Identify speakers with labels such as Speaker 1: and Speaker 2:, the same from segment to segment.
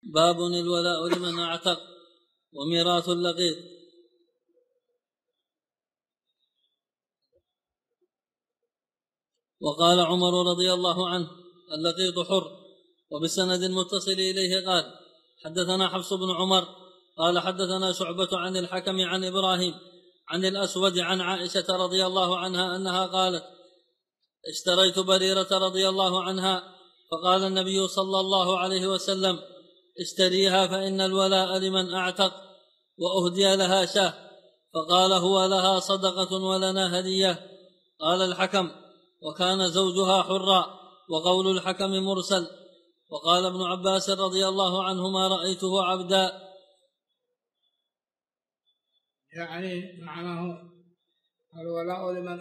Speaker 1: باب الولاء لمن اعتق وميراث اللقيط. وقال عمر رضي الله عنه: اللقيط حر. وبسند متصل إليه قال: حدثنا حفص بن عمر قال حدثنا شعبة عن الحكم عن إبراهيم عن الأسود عن عائشة رضي الله عنها أنها قالت: اشتريت بريرة رضي الله عنها، فقال النبي صلى الله عليه وسلم: اشتريها فإن الولاء لمن أعتق، وأهدي لها شاه، فقال: هو لها صدقة ولنا هدية. قال الحكم: وكان زوجها حرا، وقول الحكم مرسل. وقال ابن عباس رضي الله عنهما: رأيته عبدا.
Speaker 2: يعني معناه الولاء لمن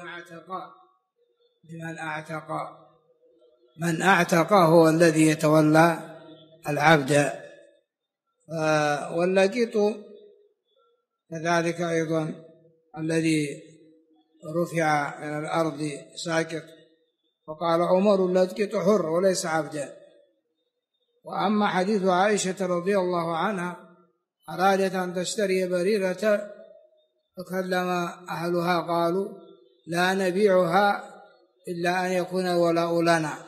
Speaker 2: اعتق. من اعتق هو الذي يتولى العبد. واللقيط كذلك أيضا الذي رفع من الأرض ساقط، وقال عمر: اللقيط حر وليس عبدا. وأما حديث عائشة رضي الله عنها أرادت أن تشتري بريرة، فكلم أهلها قالوا: لا نبيعها إلا أن يكون الولاء لنا.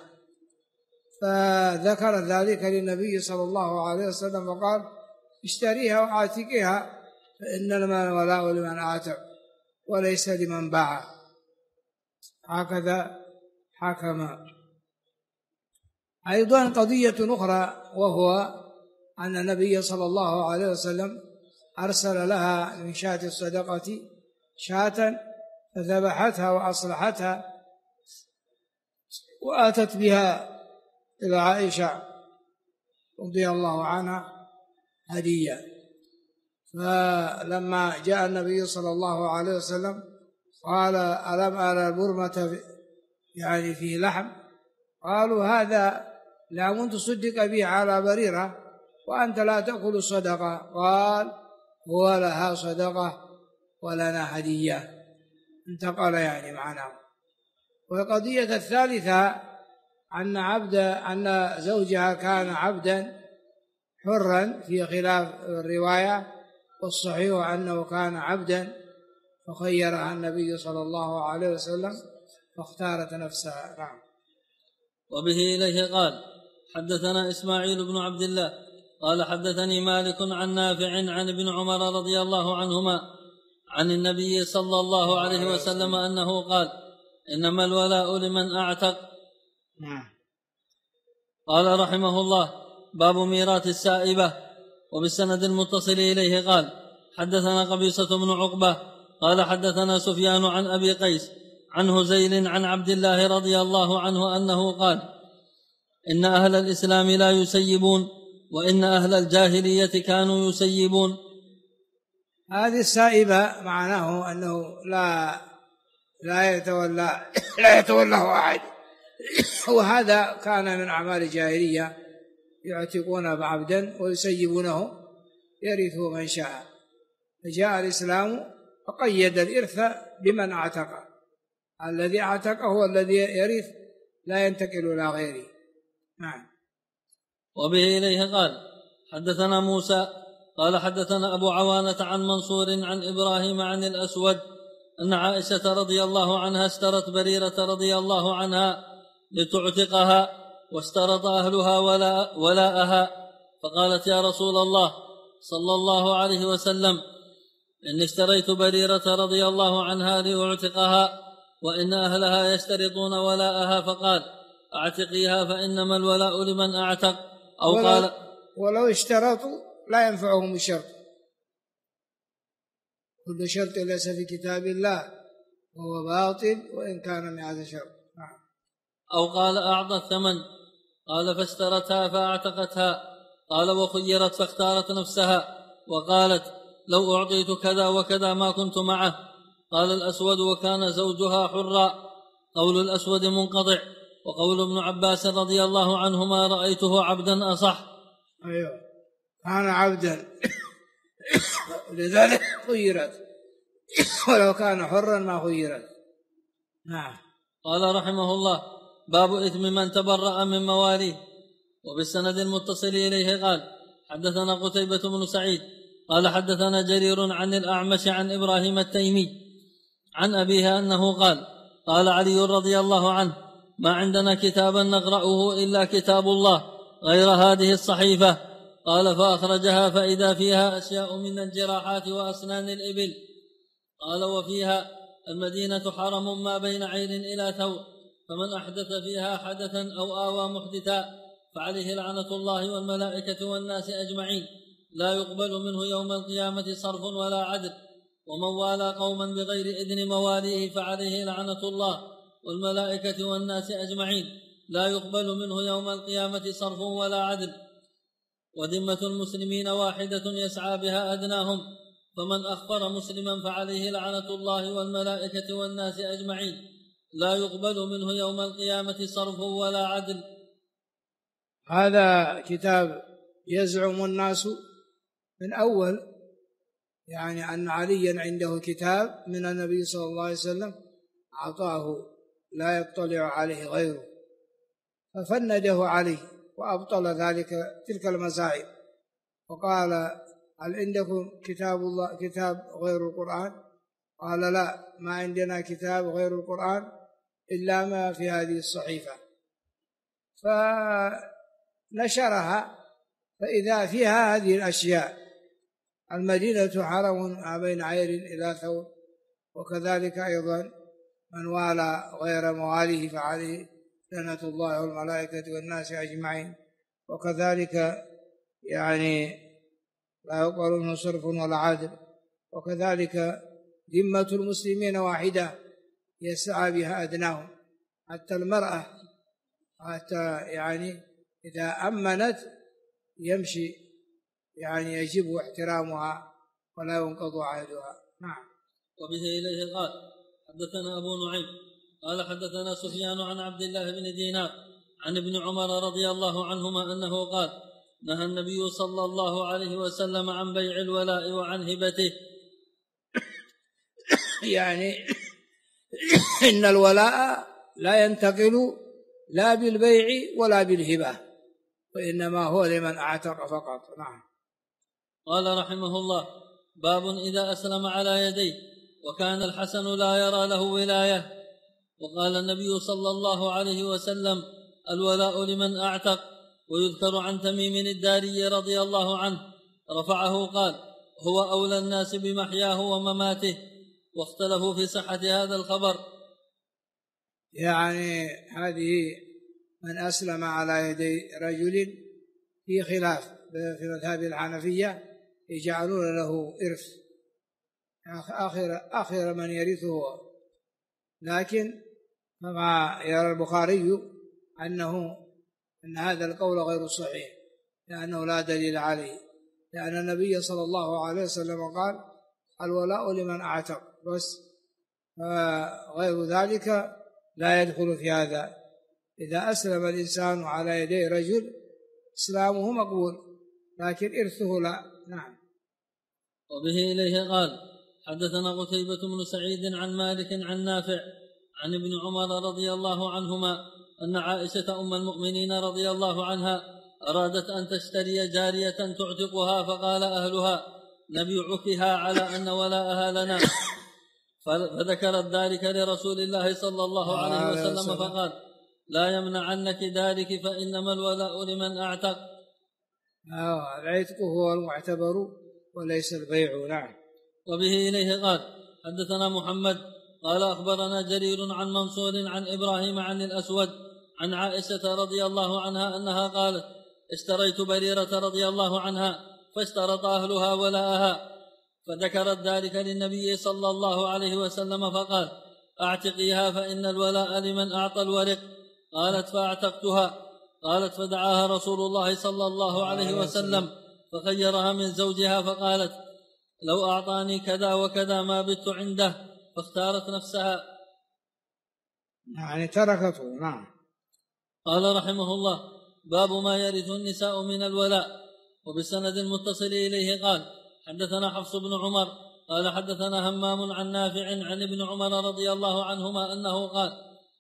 Speaker 2: فذكر ذلك للنبي صلى الله عليه وسلم وقال: اشتريها وأعتقها، فإن الولاء لمن أعتق وليس لمن باع. هكذا حكم. أيضا قضية أخرى، وهو أن النبي صلى الله عليه وسلم أرسل لها من شاة الصدقة شاة، فذبحتها وأصلحتها وآتت بها إلى عائشة رضي الله عنها هدية. فلما جاء النبي صلى الله عليه وسلم قال: ألم أرى البرمة يعني فيه لحم؟ قالوا: هذا لا كنت تصدق به على بريرة وأنت لا تأكل الصدقة. قال: هو لها صدقة ولنا هدية. انتقل يعني معناه. والقضية الثالثة أن زوجها كان عبدا حرا في خلاف الرواية، والصحيح أنه كان عبدا، فخيرها النبي صلى الله عليه وسلم فاختارت نفسها. نعم.
Speaker 1: وبه إليه قال: حدثنا إسماعيل بن عبد الله قال حدثني مالك عن نافع عن ابن عمر رضي الله عنهما عن النبي صلى الله عليه وسلم أنه قال: إنما الولاء لمن أعتق. قال رحمه الله: باب ميراث السائبة. وبالسند المتصل إليه قال: حدثنا قبيصة بن عقبة قال حدثنا سفيان عن أبي قيس عن هزيل عن عبد الله رضي الله عنه أنه قال: إن أهل الإسلام لا يسيبون، وإن أهل الجاهلية كانوا يسيبون.
Speaker 2: هذه السائبة معناه أنه لا يتولاه أحد. وهذا كان من أعمال الجاهلية، يعتقون عبدا ويسيبونه يرث من شاء. فجاء الإسلام فقيد الإرث بمن اعتق. الذي اعتق هو الذي يرث، لا ينتقل إلى غيره. نعم.
Speaker 1: وبه إليه قال: حدثنا موسى قال حدثنا أبو عوانة عن منصور عن إبراهيم عن الأسود أن عائشة رضي الله عنها اشترت بريرة رضي الله عنها لتعتقها، واشترط أهلها ولاءها، فقالت: يا رسول الله صلى الله عليه وسلم، إن اشتريت بريرة رضي الله عنها لأعتقها، وإن أهلها يشترطون ولاءها. فقال: أعتقيها فإنما الولاء لمن أعتق. أو قال:
Speaker 2: ولو اشترطوا لا ينفعهم الشرط، كل شرط ليس في كتاب الله وهو باطل وإن كان 100 شرط.
Speaker 1: أو قال: أعطى الثمن. قال: فاشترتها فأعتقتها. قال: وخيرت فاختارت نفسها، وقالت: لو أعطيت كذا وكذا ما كنت معه. قال الأسود: وكان زوجها حرا. قول الأسود منقطع، وقول ابن عباس رضي الله عنهما: رأيته عبدا أصح.
Speaker 2: أيوه، كان عبدا لذلك خيرت، ولو كان حرا ما خيرت. نعم.
Speaker 1: قال رحمه الله: باب إثم من تبرأ من مواليه. وبالسند المتصل إليه قال: حدثنا قتيبة بن سعيد قال حدثنا جرير عن الأعمش عن إبراهيم التيمي عن أبيه أنه قال قال علي رضي الله عنه ما عندنا كتابا نقرأه إلا كتاب الله غير هذه الصحيفة. قال فأخرجها فإذا فيها أشياء من الجراحات وأسنان الإبل. قال وفيها المدينة حرم ما بين عير إلى ثور، فمن أحدث فيها حدثا أو آوى محدثا فعليه لعنة الله والملائكة والناس أجمعين، لا يقبل منه يوم القيامة صرف ولا عدل. ومن والى قوما بغير إذن مواليه فعليه لعنة الله والملائكة والناس أجمعين، لا يقبل منه يوم القيامة صرف ولا عدل. وذمة المسلمين واحدة يسعى بها أدناهم، فمن أخبر مسلما فعليه لعنة الله والملائكة والناس أجمعين، لا يقبل منه يوم القيامة صرف ولا عدل.
Speaker 2: هذا كتاب يزعم الناس من أول يعني أن عليا عنده كتاب من النبي صلى الله عليه وسلم أعطاه لا يطلع عليه غيره، ففنده عليه وأبطل تلك المزاعم، وقال هل عندكم كتاب غير القرآن؟ قال لا، ما عندنا كتاب غير القرآن إلا ما في هذه الصحيفة. فنشرها فإذا فيها هذه الأشياء: المدينة حرم ما بين عير إلى ثور، وكذلك أيضا من والى غير مواليه فعليه لعنة الله والملائكة والناس أجمعين، وكذلك يعني لا يقبل منه صرف ولا عدل. وكذلك ذمة المسلمين واحدة يسعى بها أدناهم، حتى المرأة يعني إذا أمنت يمشي يعني يجب احترامها ولا ينقض عهدها. نعم.
Speaker 1: وبه إليه قال حدثنا أبو نعيم قال حدثنا سفيان عن عبد الله بن دينار عن ابن عمر رضي الله عنهما أنه قال نهى النبي صلى الله عليه وسلم عن بيع الولاء وعن هبته.
Speaker 2: يعني إن الولاء لا ينتقل لا بالبيع ولا بالهبة، وإنما هو لمن أعتق فقط. نعم.
Speaker 1: قال رحمه الله باب إذا أسلم على يديه وكان الحسن لا يرى له ولاية. وقال النبي صلى الله عليه وسلم الولاء لمن أعتق. ويذكر عن تميم الداري رضي الله عنه رفعه قال هو أولى الناس بمحياه ومماته. واختلفوا في صحة هذا الخبر.
Speaker 2: يعني هذه من أسلم على يدي رجل في خلاف في مذهب الحنفية، يجعلون له إرث آخر من يرثه، لكن كما يرى البخاري أن هذا القول غير صحيح لأنه لا دليل عليه، لأن النبي صلى الله عليه وسلم قال الولاء لمن أعتق بس، غير ذلك لا يدخل في هذا. إذا أسلم الإنسان على يدي رجل إسلامه مقبول، لكن إرثه لا. نعم.
Speaker 1: وبه إليه قال حدثنا قتيبة بن سعيد عن مالك عن نافع عن ابن عمر رضي الله عنهما أن عائشة أم المؤمنين رضي الله عنها أرادت أن تشتري جارية تعتقها، فقال أهلها نبيعكها على أن ولاءها لنا، فذكرت ذلك لرسول الله صلى الله عليه وسلم فقال لا يمنعنك ذلك فإنما الولاء لمن أعتق.
Speaker 2: العتق هو المعتبر وليس البيع. نعم.
Speaker 1: وبه إليه قال حدثنا محمد قال أخبرنا جرير عن منصور عن إبراهيم عن الأسود عن عائشة رضي الله عنها أنها قالت اشتريت بريرة رضي الله عنها فاشترط أهلها ولاءها، فذكرت ذلك للنبي صلى الله عليه وسلم فقال أعتقيها فإن الولاء لمن أعطى الورق. قالت فأعتقتها. قالت فدعاها رسول الله صلى الله عليه وسلم فخيرها من زوجها، فقالت لو أعطاني كذا وكذا ما بت عنده، فاختارت نفسها
Speaker 2: يعني تركته. نعم.
Speaker 1: قال رحمه الله باب ما يرث النساء من الولاء. وبسند المتصل إليه قال حدثنا حفص بن عمر قال حدثنا همام عن نافع عن ابن عمر رضي الله عنهما أنه قال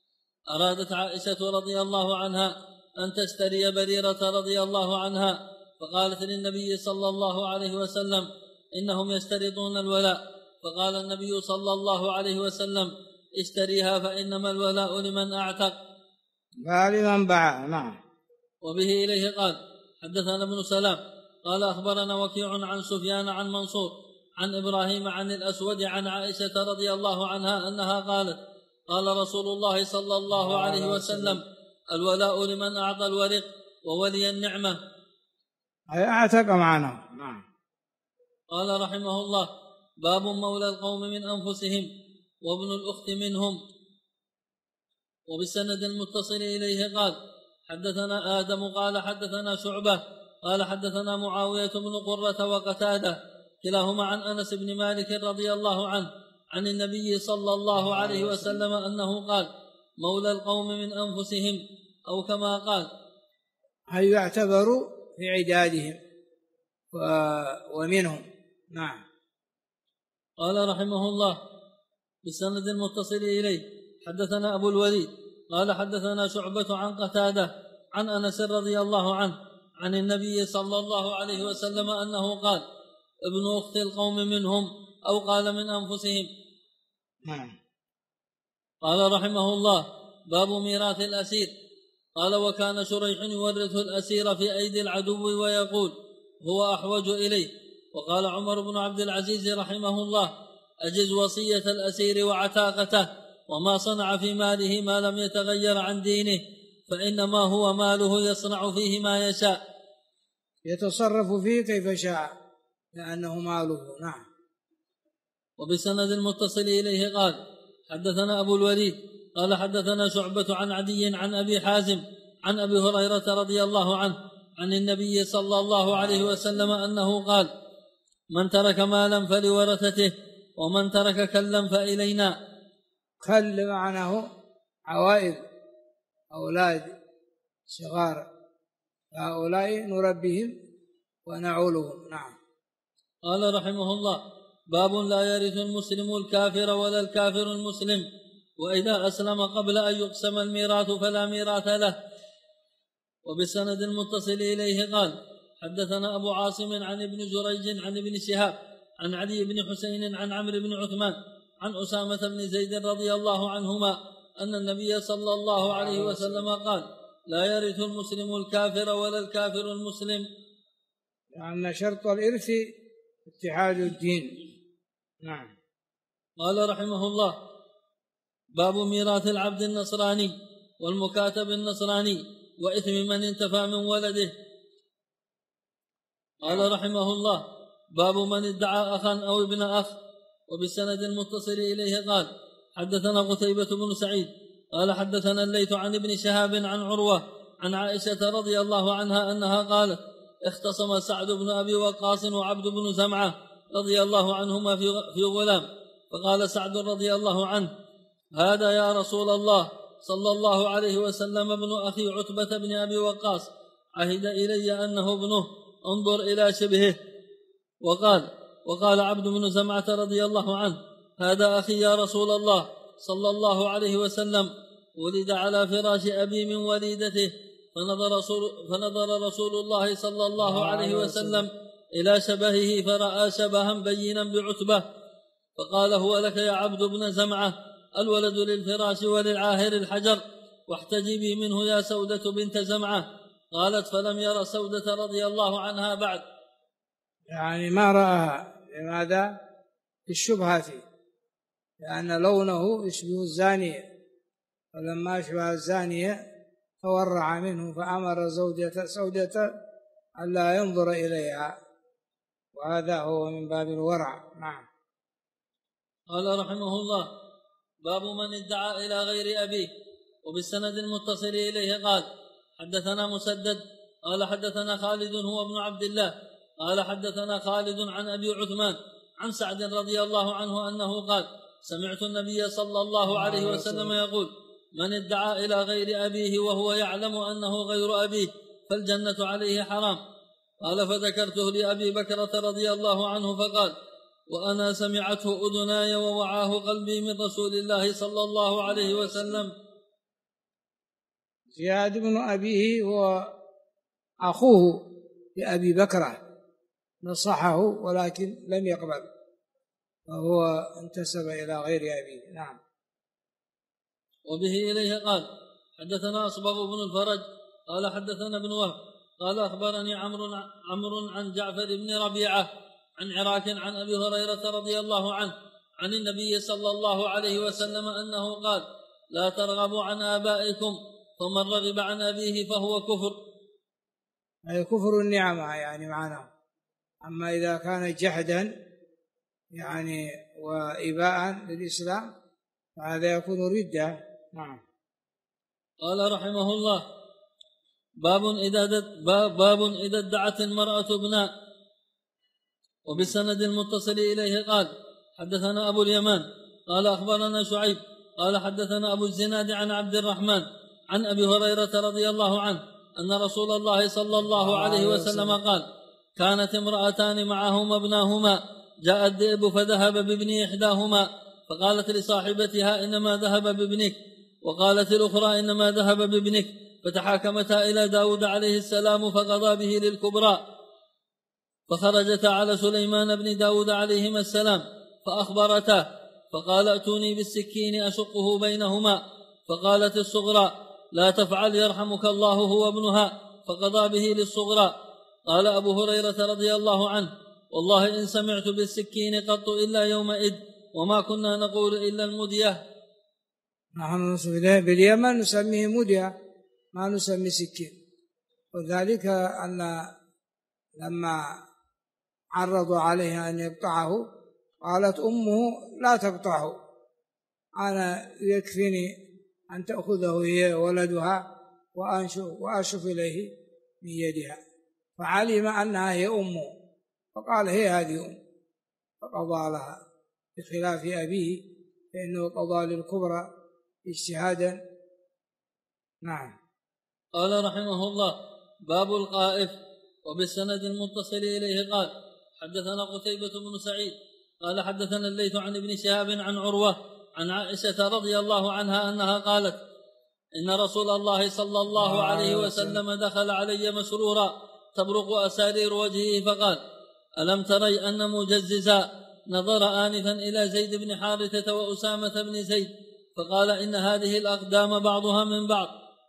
Speaker 1: أرادت عائشة رضي الله عنها أن تشتري بريرة رضي الله عنها، فقالت للنبي صلى الله عليه وسلم إنهم يشترطون الولاء، فقال النبي صلى الله عليه وسلم اشتريها فإنما الولاء لمن أعتق
Speaker 2: لمن باع. نعم.
Speaker 1: وبه إليه قال حدثنا ابن سلام قال أخبرنا وكيع عن سفيان عن منصور عن إبراهيم عن الأسود عن عائشة رضي الله عنها أنها قالت قال رسول الله صلى الله عليه وسلم الولاء لمن أعطى الورق وولي النعمة،
Speaker 2: أي أعتق معنا. نعم.
Speaker 1: قال رحمه الله باب مولى القوم من أنفسهم وابن الأخت منهم. وبالسند المتصل إليه قال حدثنا آدم قال حدثنا شعبة قال حدثنا معاوية بن قرة وقتادة كلاهما عن أنس بن مالك رضي الله عنه عن النبي صلى الله عليه وسلم أنه قال مولى القوم من أنفسهم، أو كما قال
Speaker 2: هل يعتبروا في عدادهم ومنهم. نعم.
Speaker 1: قال رحمه الله بالسند المتصل إليه حدثنا أبو الوليد قال حدثنا شعبة عن قتادة عن أنس رضي الله عنه عن النبي صلى الله عليه وسلم أنه قال ابن أخت القوم منهم، أو قال من أنفسهم. قال رحمه الله باب ميراث الأسير. قال وكان شريح يورث الأسير في أيدي العدو ويقول هو أحوج إليه. وقال عمر بن عبد العزيز رحمه الله أجز وصية الأسير وعتاقته وما صنع في ماله ما لم يتغير عن دينه، فإنما هو ماله يصنع فيه ما يشاء،
Speaker 2: يتصرف فيه كيف شاء لأنه ماله. نعم.
Speaker 1: وبسند المتصل إليه قال حدثنا أبو الوليد قال حدثنا شعبة عن عدي عن أبي حازم عن أبي هريرة رضي الله عنه عن النبي صلى الله عليه وسلم أنه قال من ترك مالا فلورثته ومن ترك كلا فإلينا.
Speaker 2: كل معناه عوائد أولاد صغار، هؤلاء نربيهم ونعولهم. نعم.
Speaker 1: قال رحمه الله باب لا يرث المسلم الكافر ولا الكافر المسلم، وإذا أسلم قبل أن يقسم الميراث فلا ميراث له. وبسند المتصل إليه قال حدثنا أبو عاصم عن ابن جريج عن ابن شهاب عن علي بن حسين عن عمرو بن عثمان عن أسامة بن زيد رضي الله عنهما أن النبي صلى الله عليه وسلم قال لا يرث المسلم الكافر ولا الكافر المسلم،
Speaker 2: لأن شرط الإرث اتحاد الدين. نعم.
Speaker 1: قال رحمه الله باب ميراث العبد النصراني والمكاتب النصراني وإثم من انتفى من ولده. قال رحمه الله باب من ادعى أخا أو ابن أخ. وبالسند المتصل إليه قال حدثنا قتيبة بن سعيد قال حدثنا الليث عن ابن شهاب عن عروة عن عائشة رضي الله عنها أنها قالت اختصم سعد بن أبي وقاص وعبد بن زمعة رضي الله عنهما في غلام، فقال سعد رضي الله عنه هذا يا رسول الله صلى الله عليه وسلم ابن أخي عتبة بن أبي وقاص عهد إلي أنه ابنه، انظر إلى شبهه. وقال عبد بن زمعة رضي الله عنه هذا أخي يا رسول الله صلى الله عليه وسلم، ولد على فراش أبي من وليدته، فنظر رسول الله صلى الله عليه وسلم إلى شبهه فرأى شبها بينا بعتبة، فقال هو لك يا عبد بن زمعة، الولد للفراش وللعاهر الحجر، واحتجبي منه يا سودة بنت زمعة. قالت فلم ير سودة رضي الله عنها بعد،
Speaker 2: يعني ما رأها. لماذا؟ الشبهة، لأن لونه يشبه الزانية، فلما أشبه الزانية تورع منه فأمر سودة ألا ينظر إليها، وهذا هو من باب الورع. نعم.
Speaker 1: قال رحمه الله باب من ادعى إلى غير أبيه. وبالسند المتصل إليه قال حدثنا مسدد قال حدثنا خالد هو ابن عبد الله قال حدثنا خالد عن أبي عثمان عن سعد رضي الله عنه أنه قال سمعت النبي صلى الله عليه وسلم يقول من ادعى إلى غير أبيه وهو يعلم أنه غير أبيه فالجنة عليه حرام. قال فذكرته لأبي بكرة رضي الله عنه فقال وأنا سمعته أذناي ووعاه قلبي من رسول الله صلى الله عليه وسلم.
Speaker 2: زياد بن أبيه هو أخوه لأبي بكرة نصحه ولكن لم يقبل، فهو انتسب إلى غير أبيه. نعم.
Speaker 1: وبه إليه قال حدثنا أصبغ بن الفرج قال حدثنا ابن وهب قال أخبرني عمرو عن جعفر بن ربيعة عن عراك عن أبي هريرة رضي الله عنه عن النبي صلى الله عليه وسلم أنه قال لا ترغبوا عن آبائكم فمن رغب عن أبيه فهو كفر،
Speaker 2: أي كفر النعمة يعني معناه. أما إذا كان جحدا يعني وإباء للإسلام فهذا يكون ردة. نعم.
Speaker 1: قال رحمه الله باب إذا ادعت المرأة ابناء. وبالسند المتصل إليه قال حدثنا أبو اليمان قال أخبرنا شعيب قال حدثنا أبو الزناد عن عبد الرحمن عن أبي هريرة رضي الله عنه أن رسول الله صلى الله عليه وسلم قال كانت امرأتان معهما ابناهما جاء الذئب فذهب بابن إحداهما فقالت لصاحبتها إنما ذهب بابنك، وقالت الأخرى إنما ذهب بابنك، فتحاكمتا إلى داود عليه السلام فقضى به للكبرى، فخرجتا على سليمان بن داود عليهما السلام فأخبرته فقال ائتوني بالسكين أشقه بينهما، فقالت الصغرى لا تفعل يرحمك الله هو ابنها، فقضى به للصغرى. قال أبو هريرة رضي الله عنه والله إن سمعت بالسكين قط إلا يومئذ وما كنا نقول إلا المدية.
Speaker 2: نحن باليمن نسميه مدية ما نسمي سكين، وذلك أن لما عرضوا عليه أن يقطعه قالت أمه لا تقطعه، أنا يكفيني أن تأخذه هي ولدها وأشف إليه من يدها، فعلم أنها هي أمه فقال هي هذه أم، فقضى لها بخلاف أبيه فإنه قضى للكبرى اجتهادا. نعم.
Speaker 1: قال رحمه الله باب القائف. وبالسند المتصل إليه قال حدثنا قتيبة بن سعيد قال حدثنا الليث عن ابن شهاب عن عروة عن عائشة رضي الله عنها أنها قالت إن رسول الله صلى الله عليه وسلم دخل علي مسرورا تبرق أسارير وجهه فقال ألم تري أن مجززا نظر آنفا إلى زيد بن حارثة وأسامة بن زيد فقال إن هذه الأقدام بعضها من بعض.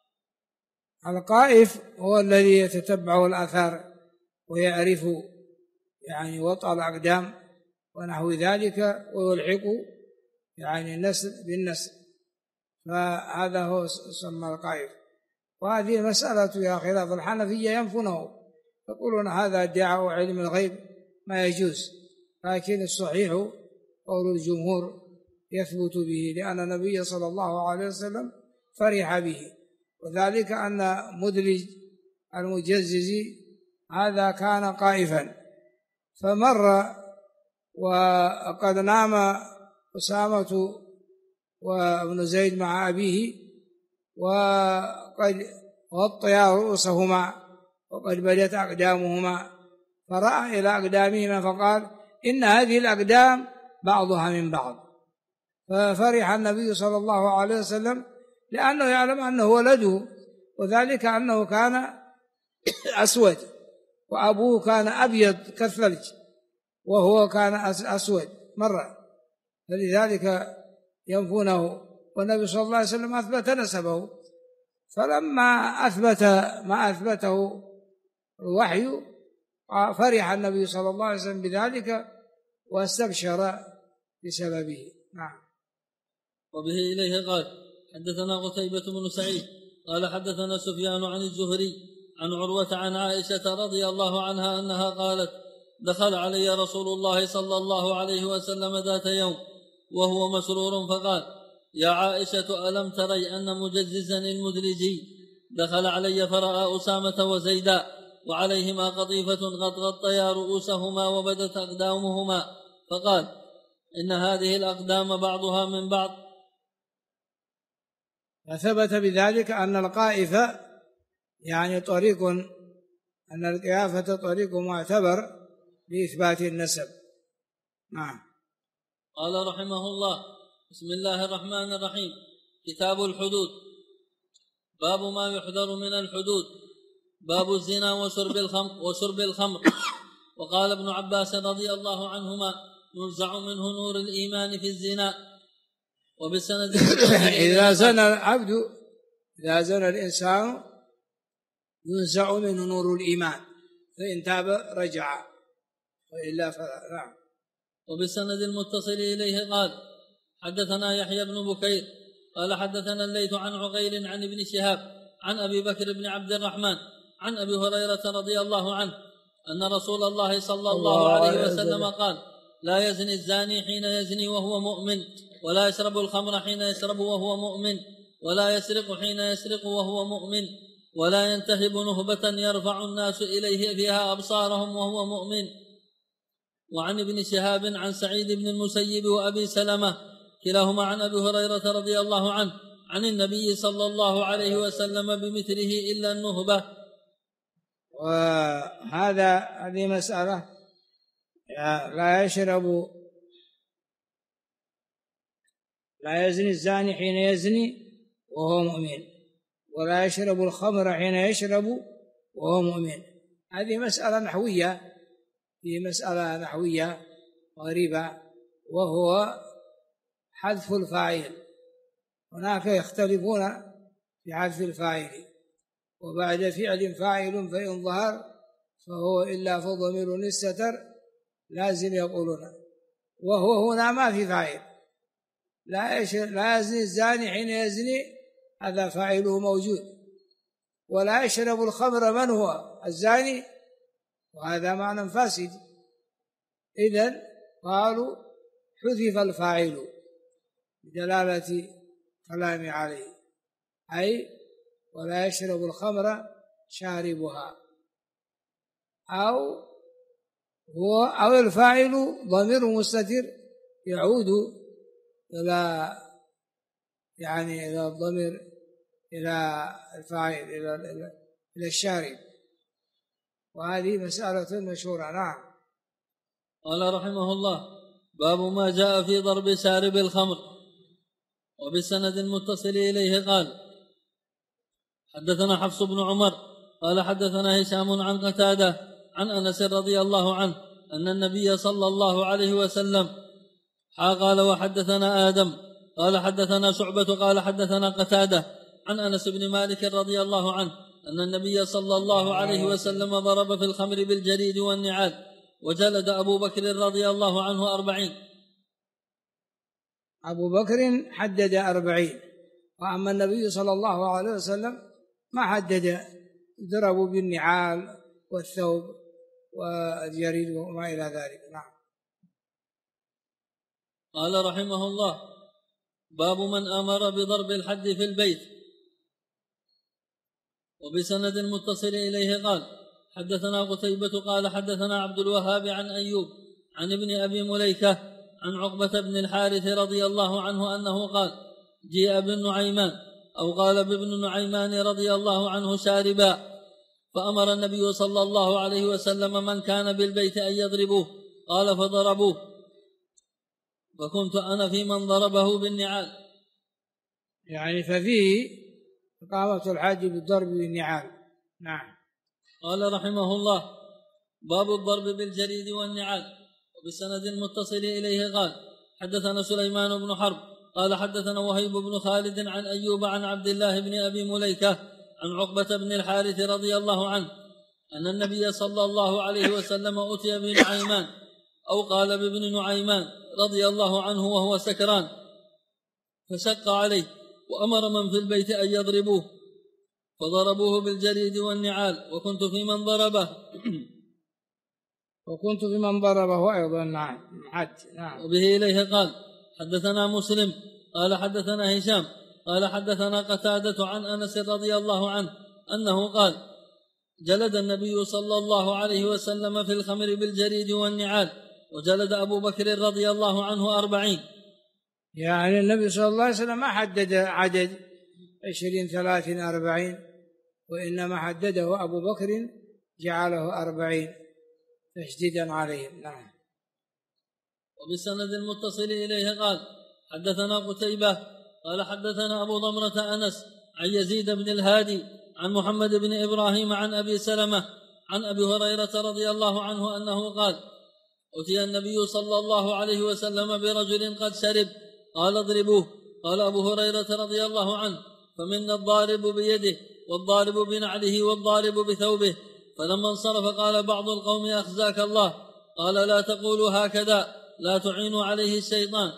Speaker 2: القائف هو الذي يتتبع الآثار ويعرف يعني وطأ الأقدام ونحو ذلك ويلحق يعني النسل بالنسل، فهذا هو يسمى القائف. وهذه مسألة يا خلاف الحنفية ينفونه، يقولون هذا ادعاء علم الغيب ما يجوز، لكن الصحيح قول الجمهور يثبت به لأن النبي صلى الله عليه وسلم فرح به، وذلك أن مدلج المجزز هذا كان قائفا فمر وقد نام أسامة وابن زيد مع أبيه وقد غطيا رؤوسهما وقد بدت أقدامهما، فرأى إلى أقدامهما فقال إن هذه الأقدام بعضها من بعض، ففرح النبي صلى الله عليه وسلم لأنه يعلم أنه ولده، وذلك أنه كان أسود وأبوه كان أبيض كالثلج وهو كان أسود مرة، فلذلك ينفونه، والنبي صلى الله عليه وسلم أثبت نسبه، فلما أثبت ما أثبته الوحي فرح النبي صلى الله عليه وسلم بذلك واستبشر بسببه. نعم.
Speaker 1: وبه إليه قال حدثنا قتيبة بن سعيد قال حدثنا سفيان عن الزهري عن عروة عن عائشة رضي الله عنها أنها قالت دخل علي رسول الله صلى الله عليه وسلم ذات يوم وهو مسرور فقال يا عائشة ألم تري أن مجززا المدلجي دخل علي فرأى أسامة وزيدا وعليهما قطيفة قد غطيا رؤوسهما وبدت أقدامهما، فقال إن هذه الأقدام بعضها من بعض.
Speaker 2: فثبت بذلك أن القائف يعني طريق، أن القيافة طريق معتبر لإثبات النسب. نعم.
Speaker 1: قال رحمه الله بسم الله الرحمن الرحيم. كتاب الحدود. باب ما يحذر من الحدود. باب الزنا وشرب الخمر. وقال ابن عباس رضي الله عنهما ينزع منه نور الإيمان في الزنا. وبالسند
Speaker 2: إذا زنى العبد، إذا زنى الإنسان ينزع منه نور الإيمان، فإن تاب رجع وإلا فلا. نعم.
Speaker 1: وبالسند المتصل إليه قال حدثنا يحيى بن بكير قال حدثنا الليث عن عقيل عن ابن شهاب عن أبي بكر بن عبد الرحمن عن أبي هريرة رضي الله عنه أن رسول الله صلى الله عليه وسلم قال لا يزني الزاني حين يزني وهو مؤمن، ولا يشرب الخمر حين يشرب وهو مؤمن، ولا يسرق حين يسرق وهو مؤمن، ولا ينتهب نهبة يرفع الناس إليه فيها أبصارهم وهو مؤمن. وعن ابن شهاب عن سعيد بن المسيب وأبي سلمة كلاهما عن أبي هريرة رضي الله عنه عن النبي صلى الله عليه وسلم بمثله إلا النهبة.
Speaker 2: هذه مسألة لا يزني الزاني حين يزني وهو مؤمن، ولا يشرب الخمر حين يشرب وهو مؤمن. هذه مسألة نحوية، في مسألة نحوية غريبة، وهو حذف الفاعل. هناك يختلفون في حذف الفاعل، وبعد فعل فاعل فإن ظهر فهو إلا فضمير استتر لازم يقولون، وهو هنا ما في فاعل. لا يزني الزاني حين يزني، هذا فاعله موجود. ولا يشرب الخمر من هو الزاني، وهذا معنى فاسد. إذن قالوا حذف الفاعل بدلالة كلام عليه، أي ولا يشرب الخمر شاربها، أو الفاعل ضمير مستتر يعود إلى الضمير إلى الفاعل إلى الشارب. وهذه مسألة مشهورة. نعم.
Speaker 1: قال رحمه الله باب ما جاء في ضرب شارب الخمر. وبالسند المتصل إليه قال حدثنا حفص بن عمر قال حدثنا هشام عن قتادة عن أنس رضي الله عنه أن النبي صلى الله عليه وسلم قال وحدثنا آدم قال حدثنا شعبة قال حدثنا قتادة عن أنس بن مالك رضي الله عنه أن النبي صلى الله عليه وسلم ضرب في الخمر بالجريد والنعال، وجلد أبو بكر رضي الله عنه 40.
Speaker 2: أبو بكر حدد 40، وأما النبي صلى الله عليه وسلم ما حدد، ضربوا بالنعال والثوب والجريد وما إلى ذلك. نعم.
Speaker 1: قال رحمه الله باب من أمر بضرب الحد في البيت. وبسند متصل إليه قال حدثنا قتيبة قال حدثنا عبد الوهاب عن أيوب عن ابن أبي مليكة عن عقبة بن الحارث رضي الله عنه أنه قال جيء بن نعيمان أو قال بابن نعيمان رضي الله عنه شاربا، فأمر النبي صلى الله عليه وسلم من كان بالبيت أن يضربوه، قال فضربوه، وكنت أنا في من ضربه بالنعال.
Speaker 2: يعني ففيه إقامة الحج بالضرب بالنعال. نعم.
Speaker 1: قال رحمه الله باب الضرب بالجريد والنعال. وبسند المتصل إليه قال حدثنا سليمان بن حرب قال حدثنا وهيب بن خالد عن أيوب عن عبد الله بن أبي مليكة عن عقبة بن الحارث رضي الله عنه أن النبي صلى الله عليه وسلم أتي بنعيمان أو قال بابن نعيمان رضي الله عنه وهو سكران، فشق عليه وأمر من في البيت أن يضربوه، فضربوه بالجريد والنعال، وكنت في من ضربه
Speaker 2: أيضا. نعم. نعم.
Speaker 1: وبه إليه قال حدثنا مسلم قال حدثنا هشام قال حدثنا قتادة عن أنس رضي الله عنه أنه قال جلد النبي صلى الله عليه وسلم في الخمر بالجريد والنعال، وجلد أبو بكر رضي الله عنه 40.
Speaker 2: يعني النبي صلى الله عليه وسلم ما حدد عدد 20 30 40، وإنما حدده أبو بكر جعله 40 تشديدا عليهم. نعم.
Speaker 1: وبالسند المتصل إليه قال حدثنا قتيبة قال حدثنا أبو ضمرة أنس عن يزيد بن الهادي عن محمد بن إبراهيم عن أبي سلمة عن أبي هريرة رضي الله عنه أنه قال: أتي النبي صلى الله عليه وسلم برجل قد شرب، قال: اضربوه. قال أبو هريرة رضي الله عنه: فمنا الضارب بيده والضارب بنعله والضارب بثوبه. فلما انصرف قال بعض القوم: أخزاك الله. قال: لا تقولوا هكذا، لا تعينوا عليه الشيطان.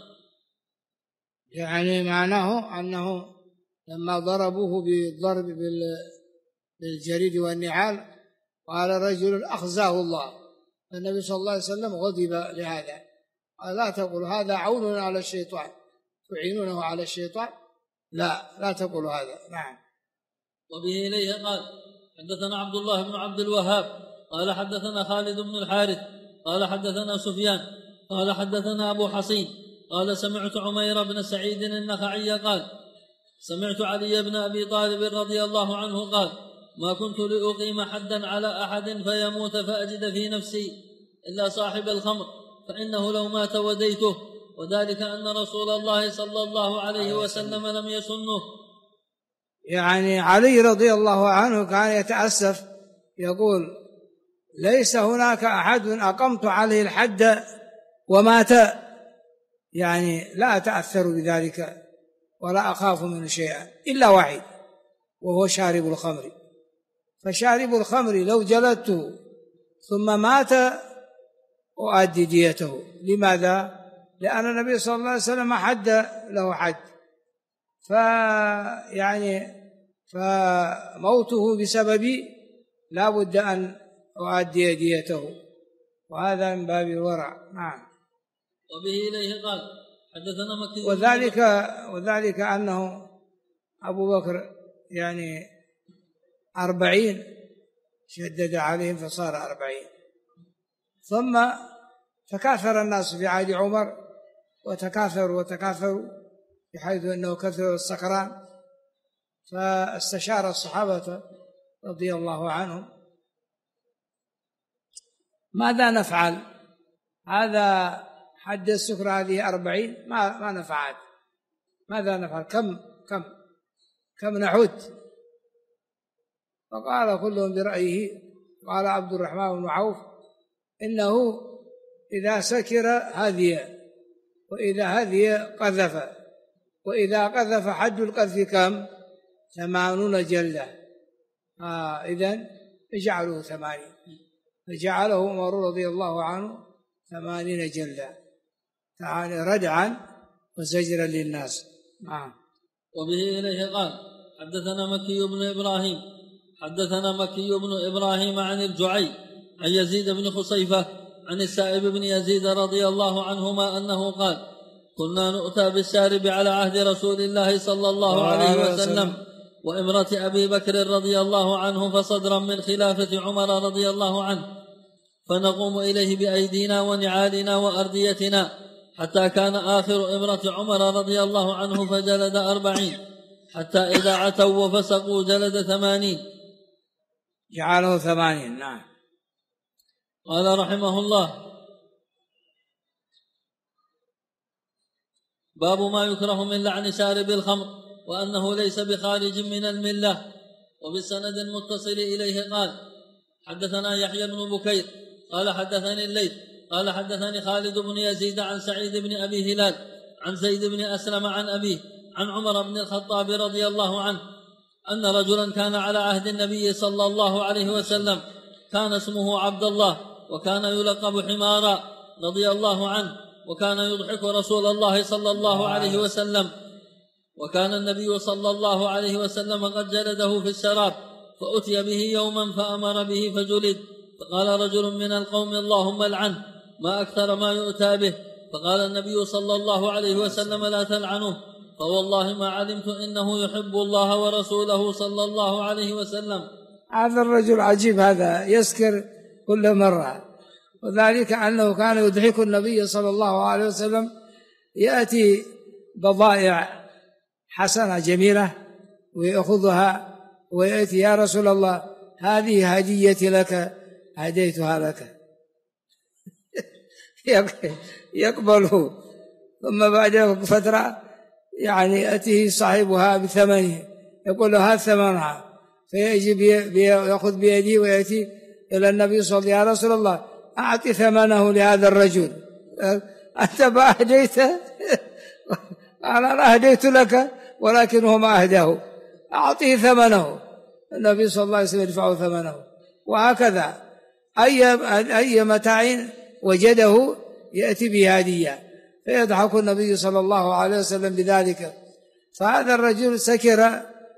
Speaker 2: يعني معناه أنه لما ضربوه بالضرب بالجريد والنعال قال رجل: أخزاه الله. النبي صلى الله عليه وسلم غضب لهذا، قال: لا تقولوا هذا عون على الشيطان، تعينونه على الشيطان، لا تقولوا هذا. نعم.
Speaker 1: وبه إليه قال: حدثنا عبد الله بن عبد الوهاب قال حدثنا خالد بن الحارث قال حدثنا سفيان قال حدثنا أبو حصين قال: سمعت عمير بن سعيد النخعي قال: سمعت علي بن أبي طالب رضي الله عنه قال: ما كنت لأقيم حدا على أحد فيموت فأجد في نفسي إلا صاحب الخمر، فإنه لو مات وديته، وذلك أن رسول الله صلى الله عليه وسلم لم يسنه.
Speaker 2: يعني علي رضي الله عنه كان يتأسف، يقول: ليس هناك أحد أقمت عليه الحد ومات، يعني لا أتأثر بذلك ولا أخاف منه شيئا إلا واحد، وهو شارب الخمر. فشارب الخمر لو جلدته ثم مات أؤدي ديته. لماذا؟ لأن النبي صلى الله عليه وسلم حد له حد، فموته بسببي لا بد أن أؤدي ديته، وهذا من باب الورع. نعم.
Speaker 1: وبه إليه قال: حدثنا مكي.
Speaker 2: وذلك أنه أبو بكر 40 شدد عليهم فصار 40، ثم تكاثر الناس في عهد عمر وتكاثروا بحيث أنه كثر السكران، فاستشار الصحابة رضي الله عنهم: ماذا نفعل؟ هذا حد السكر هذه 40، ما نفعت، ماذا نفعل؟ كم نعد؟ فقال كلهم برأيه. قال عبد الرحمن بن عوف: إنه إذا سكر هذي، وإذا هذي قذف، وإذا قذف حد القذف كم؟ 80 جلدة. إذن اجعلوا 80، فجعله عمر رضي الله عنه 80 جلدة، ردعا وزجرا للناس.
Speaker 1: وبه إليه قال: حدثنا مكي بن إبراهيم عن الجعي عن يزيد بن خصيفة عن السائب بن يزيد رضي الله عنهما أنه قال: كنا نؤتى بالشارب على عهد رسول الله صلى الله عليه وسلم وإمرة أبي بكر رضي الله عنه، فصدرا من خلافة عمر رضي الله عنه، فنقوم إليه بأيدينا ونعالنا وأرديتنا، حتى كان آخر إمرة عمر رضي الله عنه فجلد 40، حتى إذا عتوا وفسقوا جلد 80،
Speaker 2: جعله 80. نعم.
Speaker 1: قال رحمه الله: باب ما يكره من لعن شارب الخمر، وأنه ليس بخارج من الملة. وبالسند المتصل إليه قال: حدثنا يحيى بن بكير قال حدثني الليث قال حدثني خالد بن يزيد عن سعيد بن أبي هلال عن زيد بن أسلم عن أبيه عن عمر بن الخطاب رضي الله عنه أن رجلا كان على عهد النبي صلى الله عليه وسلم، كان اسمه عبد الله، وكان يلقب حمارا رضي الله عنه، وكان يضحك رسول الله صلى الله عليه وسلم، وكان النبي صلى الله عليه وسلم قد جلده في الشراب، فأتي به يوما فأمر به فجلد، فقال رجل من القوم: اللهم العنه، ما أكثر ما يؤتى به. فقال النبي صلى الله عليه وسلم: لا تلعنه، فوالله ما علمت إنه يحب الله ورسوله صلى الله عليه وسلم.
Speaker 2: هذا الرجل عجيب، هذا يسكر كل مرة، وذلك أنه كان يضحك النبي صلى الله عليه وسلم، يأتي بضائع حسنة جميلة ويأخذها ويأتي: يا رسول الله، هذه هديتي لك، هديتها لك. يقبله، ثم بعد فترة يأتيه صاحبها بثمنه، يقول له: هذا ثمنها، فيجي يأخذ بيدي ويأتي إلى النبي صلى الله عليه وسلم: يا رسول الله أعطي ثمنه لهذا الرجل. أنت ما أهديته؟ أنا أهديت لك ولكن هو ما أهداه، أعطيه ثمنه. النبي صلى الله عليه وسلم يدفع ثمنه. وهكذا أي متاع وجده يأتي بهدية، فيضحك النبي صلى الله عليه وسلم بذلك. فهذا الرجل سكر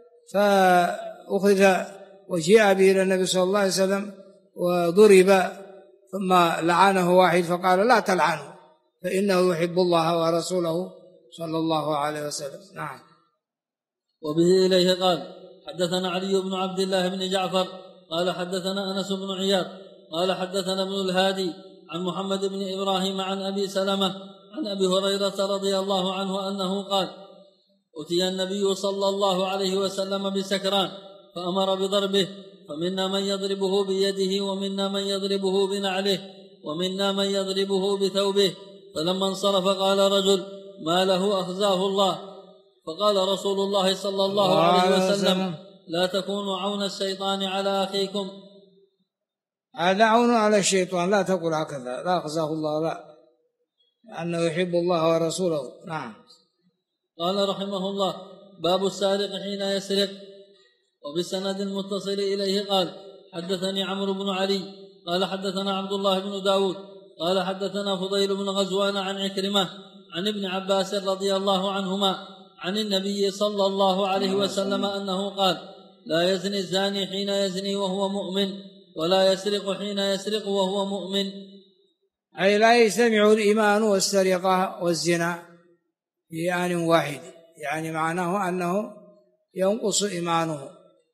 Speaker 2: فأخذ وجيء به إلى النبي صلى الله عليه وسلم وضرب، ثم لعنه واحد فقال: لا تلعنه فإنه يحب الله ورسوله صلى الله عليه وسلم. نعم.
Speaker 1: وبه إليه قال: حدثنا علي بن عبد الله بن جعفر قال حدثنا أنس بن عياض قال حدثنا ابن الهادي عن محمد بن إبراهيم عن أبي سلمة عن أبي هريرة رضي الله عنه أنه قال: أتي النبي صلى الله عليه وسلم بسكران فأمر بضربه، فمنا من يضربه بيده ومنا من يضربه بنعله ومنا من يضربه بثوبه. فلما انصرف قال رجل: ما له أخزاه الله. فقال رسول الله صلى الله عليه وسلم: لا تكونوا عون الشيطان على أخيكم.
Speaker 2: هذا عون على الشيطان، لا تقول هكذا، لا أخزاه الله، لا، لأنه يحب الله ورسوله. نعم.
Speaker 1: قال رحمه الله: باب السارق حين يسرق. وبسند متصل إليه قال: حدثني عمرو بن علي قال حدثنا عبد الله بن داود قال حدثنا فضيل بن غزوان عن عكرمة عن ابن عباس رضي الله عنهما عن النبي صلى الله عليه وسلم أنه قال: لا يزني الزاني حين يزني وهو مؤمن، ولا يسرق حين يسرق وهو مؤمن.
Speaker 2: أي لا يجتمع الإيمان والسرقة والزنا في آن واحد، يعني معناه أنه ينقص إيمانه.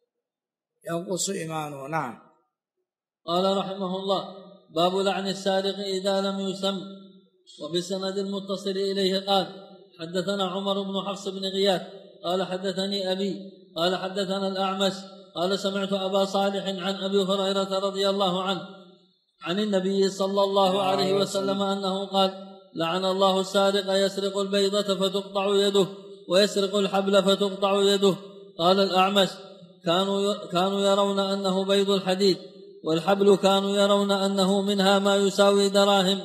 Speaker 2: نعم.
Speaker 1: قال رحمه الله: باب لعن السارق إذا لم يسم. وبسند المتصل إليه قال: حدثنا عمر بن حفص بن غياث قال حدثني أبي قال حدثنا الأعمش قال سمعت أبا صالح عن أبي هريرة رضي الله عنه عن النبي صلى الله عليه وسلم أنه قال: لعن الله السارق يسرق البيضة فتقطع يده ويسرق الحبل فتقطع يده. قال الأعمش: كانوا يرون أنه بيض الحديد، والحبل كانوا يرون أنه منها ما يساوي دراهم.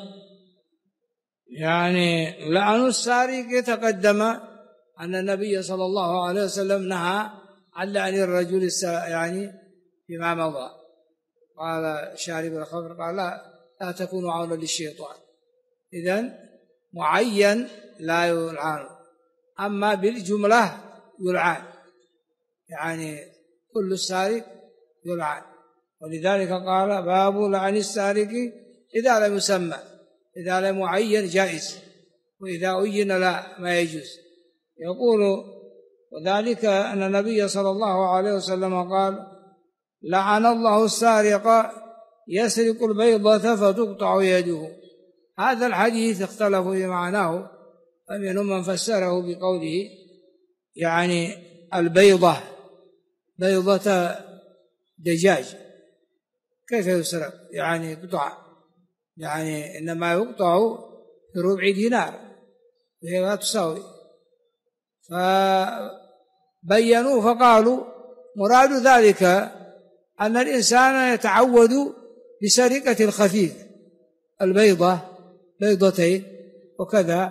Speaker 2: يعني لعن السارق يتقدم أن النبي صلى الله عليه وسلم نهى عن لعن الرجل يعني فيما مضى. قال شارب الخمر قال: لا تكونوا عونا للشيطان. إذن معين لا يلعن، أما بالجملة يلعن، يعني كل السارق يلعن. ولذلك قال: باب لعن السارق إذا لم يسمى، إذا لم يعين جائز، وإذا عين لا، ما يجوز. يقول: وذلك أن النبي صلى الله عليه وسلم قال: لعن الله السارق يسرق البيضة فتقطع يده. هذا الحديث اختلفوا في معناه، فمنهم من فسره بقوله يعني البيضة بيضة دجاج، كيف يسرق؟ يعني يقطع، يعني إنما يقطع في ربع دينار وهي لا تساوي. فبينوا فقالوا: مراد ذلك أن الإنسان يتعود بسرقة الخفيف، البيضة بيضتين وكذا،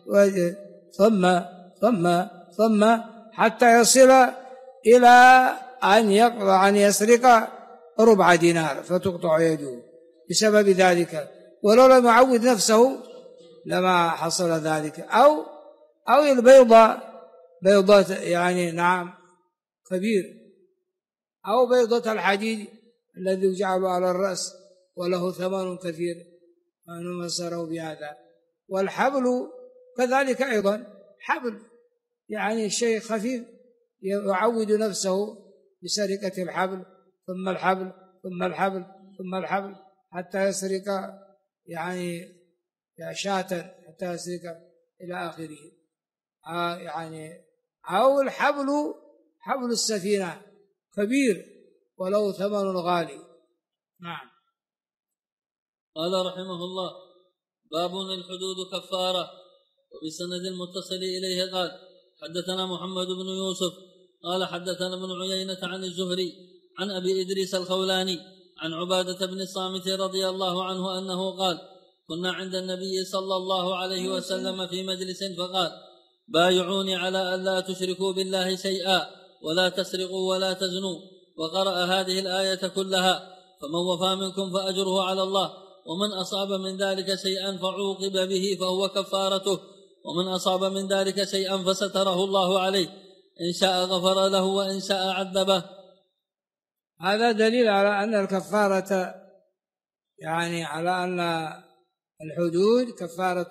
Speaker 2: ثم حتى يصل إلى أن يسرق ربع دينار فتقطع يده بسبب ذلك. ولو لم يعود نفسه لما حصل ذلك. أو بيضة يعني نعم كبير، أو بيضة الحديد الذي يجعل على الرأس وله ثمن كثير فأنه مسره بهذا. والحبل كذلك أيضا، حبل يعني شيء خفيف يعود نفسه بسرقة الحبل، ثم الحبل ثم الحبل ثم الحبل حتى يسرق يعني شاة، حتى يسرق إلى آخره. يعني أو الحبل حبل السفينة كبير ولو ثمن غالي. نعم.
Speaker 1: قال رحمه الله: باب الحدود كفارة. وبسند المتصل إليه قال: حدثنا محمد بن يوسف قال حدثنا ابن عيينة عن الزهري عن أبي إدريس الخولاني عن عبادة بن الصامت رضي الله عنه أنه قال: كنا عند النبي صلى الله عليه وسلم في مجلس فقال: بايعوني على ألا تشركوا بالله شيئا ولا تسرقوا ولا تزنوا، وقرأ هذه الآية كلها: فمن وفى منكم فأجره على الله، ومن أصاب من ذلك شيئا فعوقب به فهو كفارته، ومن أصاب من ذلك شيئا فستره الله عليه، إن شاء غفر له وإن شاء عذبه.
Speaker 2: هذا دليل على أن الكفارة على أن الحدود كفارة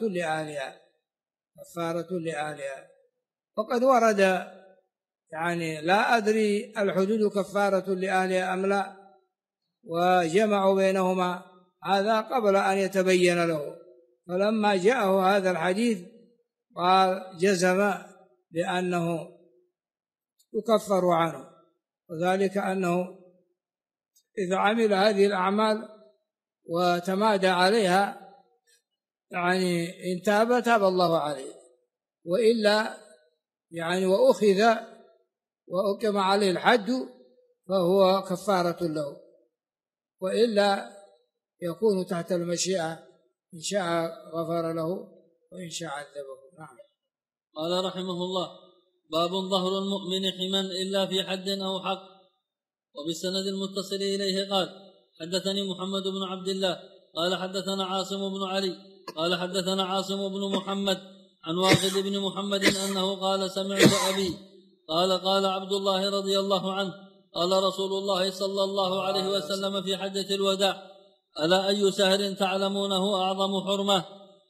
Speaker 2: لأهلها. وقد ورد لا أدري الحدود كفارة لأهلها أم لا، وجمعوا بينهما هذا قبل أن يتبين له، فلما جاءه هذا الحديث قال جزم بأنه يكفر عنه، وذلك أنه إذا عمل هذه الأعمال وتمادى عليها إن تاب الله عليه، وإلا وأخذ وأقم عليه الحد فهو كفارة له، وإلا يكون تحت المشيئة، إن شاء غفر له وإن شاء عذبه. نعم.
Speaker 1: قال رحمه الله: باب ظهر المؤمن حما إلا في حد أو حق. وبالسند المتصل إليه قال: حدثني محمد بن عبد الله قال حدثنا عاصم بن علي قال حدثنا عاصم بن محمد عن واقد بن محمد أنه قال: سمعت أبي قال عبد الله رضي الله عنه: قال رسول الله صلى الله عليه وسلم في حجة الوداع: ألا أي شهر تعلمونه أعظم حرمة؟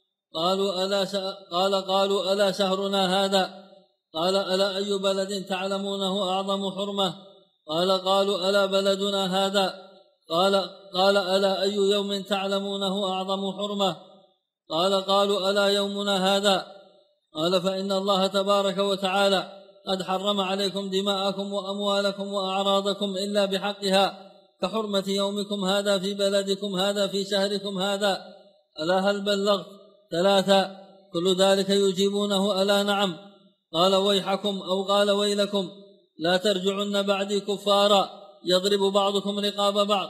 Speaker 1: قالوا ألا شهرنا هذا؟ قال: ألا أي بلد تعلمونه أعظم حرمة؟ قالوا ألا بلدنا هذا؟ قال ألا أي يوم تعلمونه أعظم حرمة؟ قالوا ألا يومنا هذا؟ قال: فإن الله تبارك وتعالى قد حرم عليكم دماءكم وأموالكم وأعراضكم إلا بحقها، كحرمة يومكم هذا في بلدكم هذا في شهركم هذا. ألا هل بلغت؟ 3. كل ذلك يجيبونه: ألا نعم. قال: ويحكم أو قال: ويلكم لا ترجعن بعدي كفارا يضرب بعضكم رقاب بعض.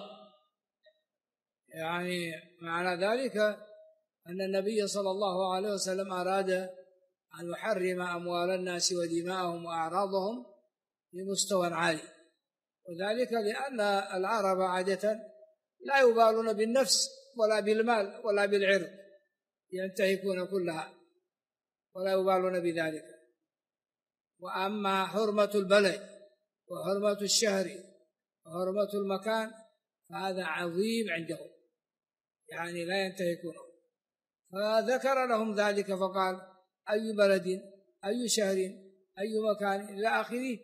Speaker 2: معنى ذلك أن النبي صلى الله عليه وسلم أراد أن يحرم أموال الناس ودماءهم وأعراضهم بمستوى عالي، وذلك لأن العرب عادة لا يبالون بالنفس ولا بالمال ولا بالعرض، ينتهكون كلها ولا يبالون بذلك. وأما حرمة البلد وحرمة الشهر وحرمة المكان فهذا عظيم عندهم، لا ينتهكونه. فذكر لهم ذلك فقال: أي بلد أي شهر أي مكان إلى آخره،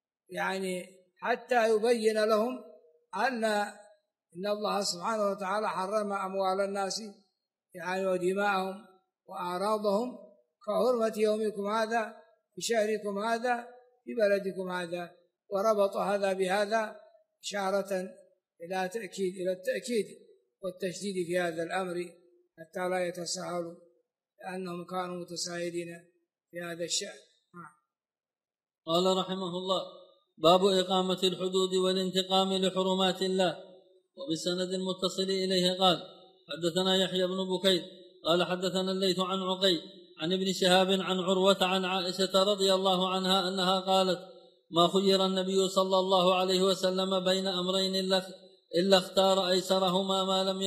Speaker 2: حتى يبين لهم إن الله سبحانه وتعالى حرم أموال الناس ودماءهم وأعراضهم كحرمة يومكم هذا بشهركم هذا ببلدكم هذا، وربط هذا بهذا إشارة إلى التأكيد والتشديد في هذا الأمر حتى لا يتساهلوا، لأنهم كانوا متساهلين في هذا الشأن.
Speaker 1: قال رحمه الله: باب إقامة الحدود والانتقام لحرمات الله. وبالسند المتصل إليه قال: حدثنا يحيى بن بكير قال حدثنا الليث عن عقيل عن ابن شهاب عن عروة عن عائشة رضي الله عنها أنها قالت: ما خير النبي صلى الله عليه وسلم بين أمرين إلا اختار أيسرهما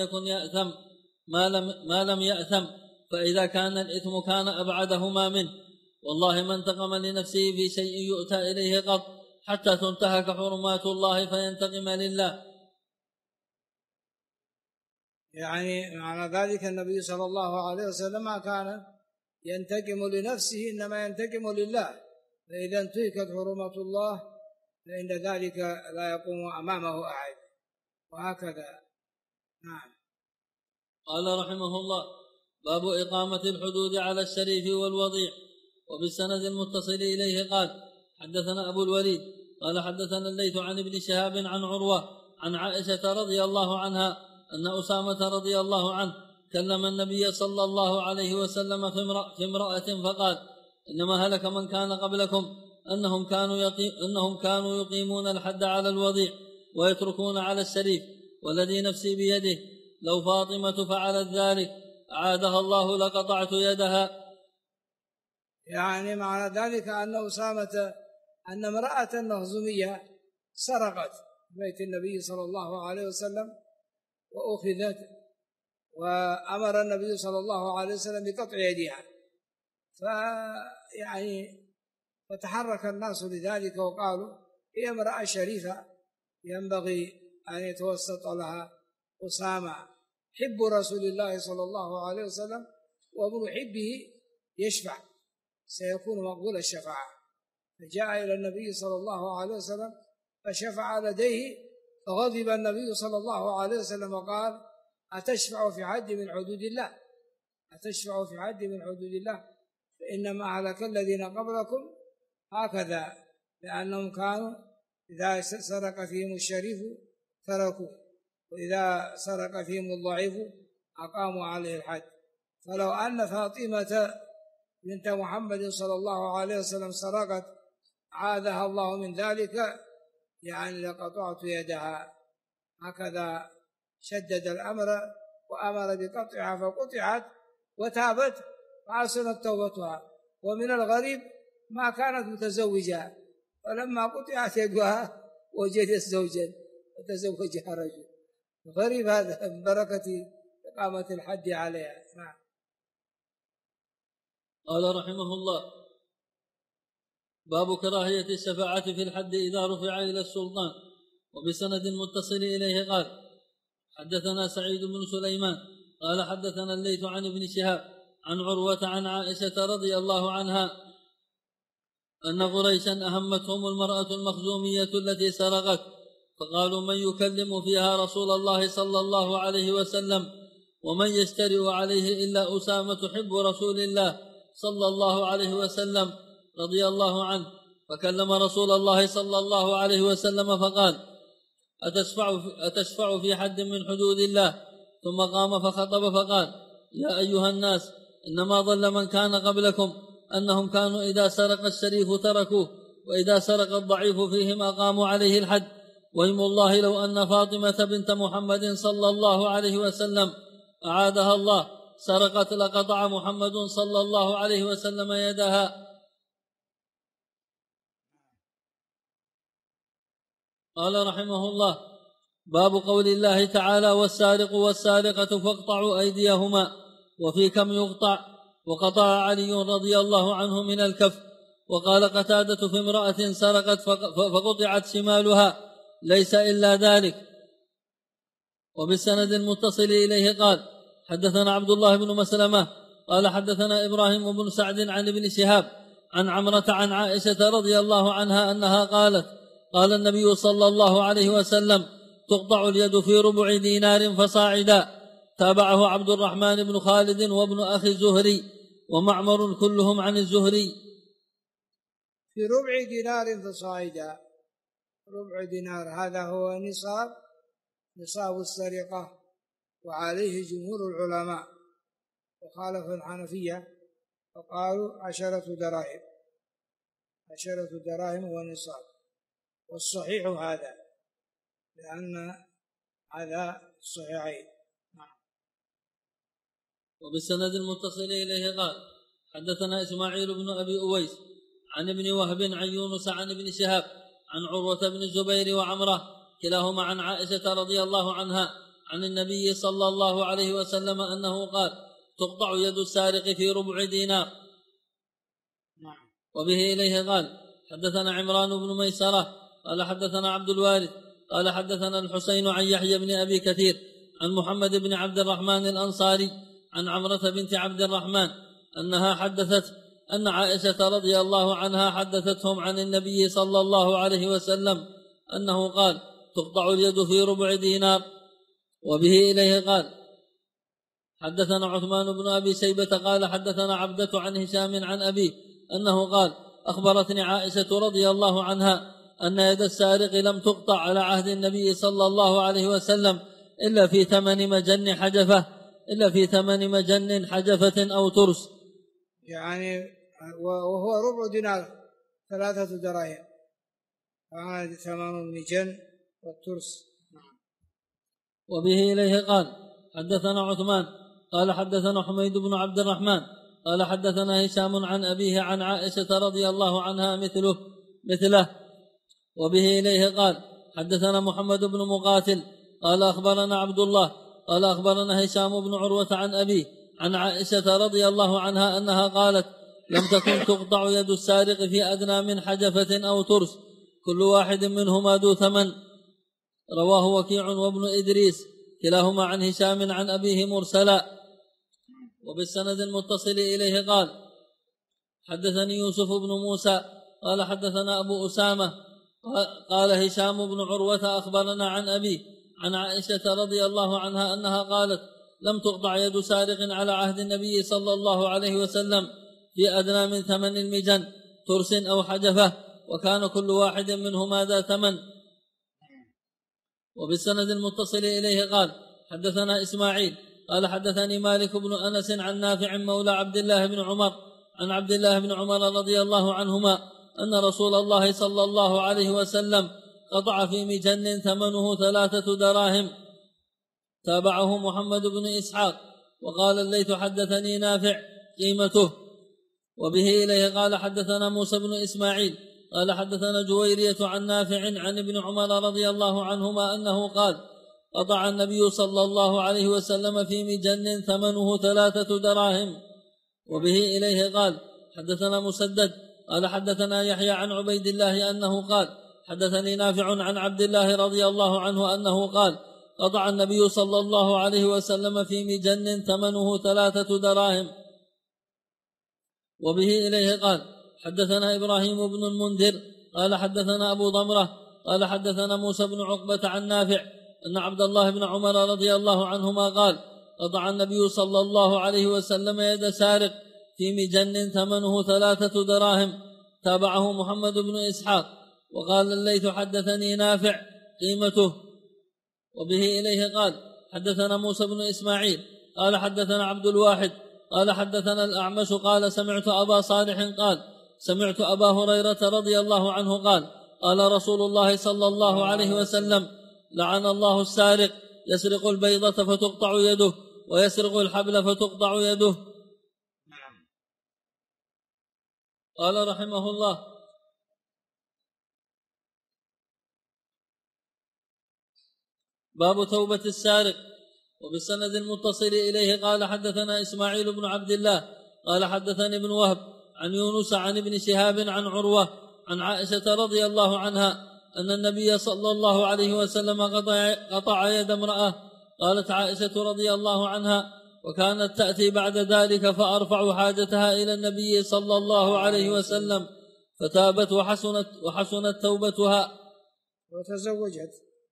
Speaker 1: ما لم يأثم، فإذا كان الإثم كان أبعدهما منه. والله ما انتقم لنفسه في شيء يؤتى إليه قط حتى تنتهك حرمات الله فينتقم لله.
Speaker 2: معنى ذلك النبي صلى الله عليه وسلم كان ينتقم لنفسه، إنما ينتقم لله، فإذا انتهكت حرمات الله فإن ذلك لا يقوم أمامه أحد، وهكذا. نعم.
Speaker 1: قال رحمه الله: باب إقامة الحدود على الشريف والوضيع. وبالسند المتصل إليه قال: حدثنا أبو الوليد قال حدثنا الليث عن ابن شهاب عن عروة عن عائشة رضي الله عنها أن أسامة رضي الله عنه كلم النبي صلى الله عليه وسلم في امرأة فقال: إنما هلك من كان قبلكم أنهم كانوا يقيمون الحد على الوضيع، ويتركون على الشريف، والذي نفسي بيده لو فاطمة فعلت ذلك أعادها الله لقطعت يدها.
Speaker 2: يعني معنى ذلك أن أسامة أن امرأة مخزومية سرقت بيت النبي صلى الله عليه وسلم وأخذت، وأمر النبي صلى الله عليه وسلم بقطع يدها، فتحرك الناس لذلك وقالوا هي امرأة شريفة ينبغي أن يتوسط لها أسامة حب رسول الله صلى الله عليه وسلم، وابن حبه يشفع سيكون مقبول الشفاعة. فجاء إلى النبي صلى الله عليه وسلم فشفع لديه، فغضب النبي صلى الله عليه وسلم وقال أتشفع في حد من حدود الله؟ أتشفع في حد من حدود الله؟ فإنما أهلك الذين قبلكم هكذا، لأنهم كانوا إذا سرق فيهم الشريف تركوه، وإذا سرق فيهم الضعيف أقاموا عليه الحد. فلو أن فاطمة بنت محمد صلى الله عليه وسلم سرقت عاذها الله من ذلك يعني لقطعت يدها. هكذا شدد الأمر وأمر بقطعها فقطعت وتابت فحسنت توبتها. ومن الغريب ما كانت متزوجة، فلما قطعت يدها وجدت زوجا وتزوجها رجل. غريب هذا من بركة إقامة الحد عليها. نعم.
Speaker 1: قال رحمه الله: باب كراهية الشفاعة في الحد إذا رفع إلى السلطان. وبسند متصل إليه قال: حدثنا سعيد بن سليمان قال حدثنا الليث عن ابن شهاب عن عروة عن عائشة رضي الله عنها أن قريشا أهمتهم المرأة المخزومية التي سرقت، فقالوا من يكلم فيها رسول الله صلى الله عليه وسلم ومن يشترئ عليه إلا أسامة حب رسول الله صلى الله عليه وسلم رضي الله عنه. فكلم رسول الله صلى الله عليه وسلم فقال: أتشفع في حد من حدود الله؟ ثم قام فخطب فقال: يا أيها الناس، إنما ضل من كان قبلكم أنهم كانوا إذا سرق الشريف تركوه، وإذا سرق الضعيف فيهم أقاموا عليه الحد. وإيم الله لو أن فاطمة بنت محمد صلى الله عليه وسلم أعادها الله سرقت لقطع محمد صلى الله عليه وسلم يدها. قال رحمه الله: باب قول الله تعالى: والسارق والسارقة فاقطعوا أيديهما. وفي كم يقطع؟ وقطع علي رضي الله عنه من الكف. وقال قتادة: في امرأة سرقت فقطعت شمالها، ليس إلا ذلك. وبالسند المتصل إليه قال: حدثنا عبد الله بن مسلمة قال حدثنا إبراهيم بن سعد عن ابن شهاب عن عمرة عن عائشة رضي الله عنها أنها قالت: قال النبي صلى الله عليه وسلم: تقطع اليد في ربع دينار فصاعدا. تابعه عبد الرحمن بن خالد وابن أخي الزهري ومعمر كلهم عن الزهري.
Speaker 2: في ربع دينار فصاعدا، ربع دينار هذا هو نصاب السرقة، وعليه جمهور العلماء، وخالف الحنفية فقالوا 10 دراهم، 10 دراهم هو نصاب. والصحيح هذا، لأن هذا الصحيحين.
Speaker 1: وبالسند المتصل إليه قال: حدثنا إسماعيل بن أبي أويس عن ابن وهب عن يونس عن ابن شهاب عن عروة بن الزبير وعمرة كلاهما عن عائشة رضي الله عنها عن النبي صلى الله عليه وسلم أنه قال: تقطع يد السارق في ربع دينار. وبه إليه قال: حدثنا عمران بن ميسرة قال حدثنا عبد الوارث قال حدثنا الحسين عن يحيى بن أبي كثير عن محمد بن عبد الرحمن الأنصاري عن عمرة بنت عبد الرحمن أنها حدثت أن عائشة رضي الله عنها حدثتهم عن النبي صلى الله عليه وسلم أنه قال: تقطع اليد في ربع دينار. وبه إليه قال: حدثنا عثمان بن أبي شيبة قال حدثنا عبدة عن هشام عن أبيه أنه قال: أخبرتني عائشة رضي الله عنها أن يد السارق لم تقطع على عهد النبي صلى الله عليه وسلم إلا في ثمن مجن حجفة أو ترس،
Speaker 2: يعني وهو ربع دينار 3 دراهم، 8 مجن والترس.
Speaker 1: وبه إليه قال حدثنا عثمان قال حدثنا حميد بن عبد الرحمن قال حدثنا هشام عن أبيه عن عائشة رضي الله عنها مثله. وبه إليه قال حدثنا محمد بن مقاتل قال أخبرنا عبد الله قال أخبرنا هشام بن عروة عن أبيه عن عائشة رضي الله عنها أنها قالت لم تكن تقطع يد السارق في أدنى من حجفة أو ترس كل واحد منهما ذو ثمن. رواه وكيع وابن إدريس كلاهما عن هشام عن أبيه مرسلا. وبالسند المتصل إليه قال حدثني يوسف بن موسى قال حدثنا أبو أسامة قال هشام بن عروة أخبرنا عن أبيه عن عائشة رضي الله عنها أنها قالت لم تقطع يد سارق على عهد النبي صلى الله عليه وسلم في أدنى من ثمن المجن ترس أو حجفة وكان كل واحد منهما ذا ثمن. وبالسند المتصل إليه قال حدثنا إسماعيل قال حدثني مالك بن أنس عن نافع مولى عبد الله بن عمر عن عبد الله بن عمر رضي الله عنهما أن رسول الله صلى الله عليه وسلم قطع في مجن ثمنه 3 دراهم. تابعه محمد بن إسحاق وقال الليث حدثني نافع قيمته. وبه إليه قال حدثنا موسى بن إسماعيل قال حدثنا جويرية عن نافع عن ابن عمر رضي الله عنهما أنه قال قطع النبي صلى الله عليه وسلم في مجن ثمنه 3 دراهم. وبه إليه قال حدثنا مسدد قال حدثنا يحيى عن عبيد الله أنه قال حدثني نافع عن عبد الله رضي الله عنه أنه قال قطع النبي صلى الله عليه وسلم في مجن ثمنه 3 دراهم. وبه إليه قال حدثنا إبراهيم بن المنذر قال حدثنا أبو ضمرة قال حدثنا موسى بن عقبة عن نافع أن عبد الله بن عمر رضي الله عنهما قال قطع النبي صلى الله عليه وسلم يد سارق في مجن ثمنه 3 دراهم. تابعه محمد بن إسحاق وقال الليث حدثني نافع قيمته. وبه إليه قال حدثنا موسى بن إسماعيل قال حدثنا عبد الواحد قال حدثنا الأعمش قال سمعت أبا صالح قال سمعت أبا هريرة رضي الله عنه قال قال رسول الله صلى الله عليه وسلم لعن الله السارق يسرق البيضة فتقطع يده ويسرق الحبل فتقطع يده. قال رحمه الله باب توبة السارق. وبالسند المتصل إليه قال حدثنا إسماعيل بن عبد الله قال حدثني ابن وهب عن يونس عن ابن شهاب عن عروة عن عائشة رضي الله عنها أن النبي صلى الله عليه وسلم قطع يد امرأة. قالت عائشة رضي الله عنها وكانت تأتي بعد ذلك فأرفع حاجتها إلى النبي صلى الله عليه وسلم فتابت وحسنت توبتها
Speaker 2: وتزوجت.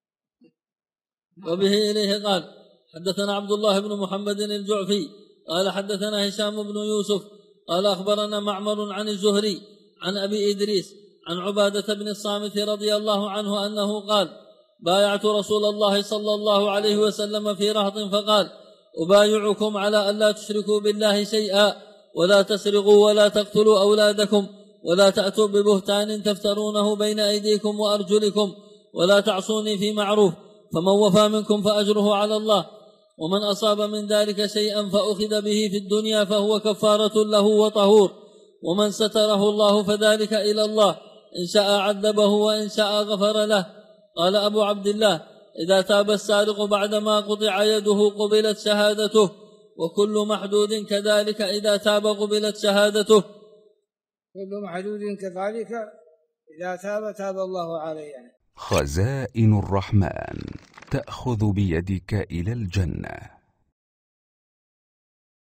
Speaker 1: وبه إليه قال حدثنا عبد الله بن محمد الجعفي قال حدثنا هشام بن يوسف قال أخبرنا معمر عن الزهري عن أبي إدريس عن عبادة بن الصامت رضي الله عنه أنه قال بايعت رسول الله صلى الله عليه وسلم في رهط فقال أبايعكم على أن لا تشركوا بالله شيئا ولا تسرقوا ولا تقتلوا أولادكم ولا تأتوا ببهتان تفترونه بين أيديكم وأرجلكم ولا تعصوني في معروف فمن وفى منكم فأجره على الله ومن أصاب من ذلك شيئا فأخذ به في الدنيا فهو كفارة له وطهور ومن ستره الله فذلك إلى الله إن شاء عذبه وإن شاء غفر له. قال أبو عبد الله إذا تاب السارق بعدما قطع يده قبلت شهادته وكل محدود كذلك إذا تاب قبلت شهادته.
Speaker 2: كل محدود كذلك إذا تاب الله عليه.
Speaker 3: خزائن الرحمن تأخذ بيدك إلى الجنة.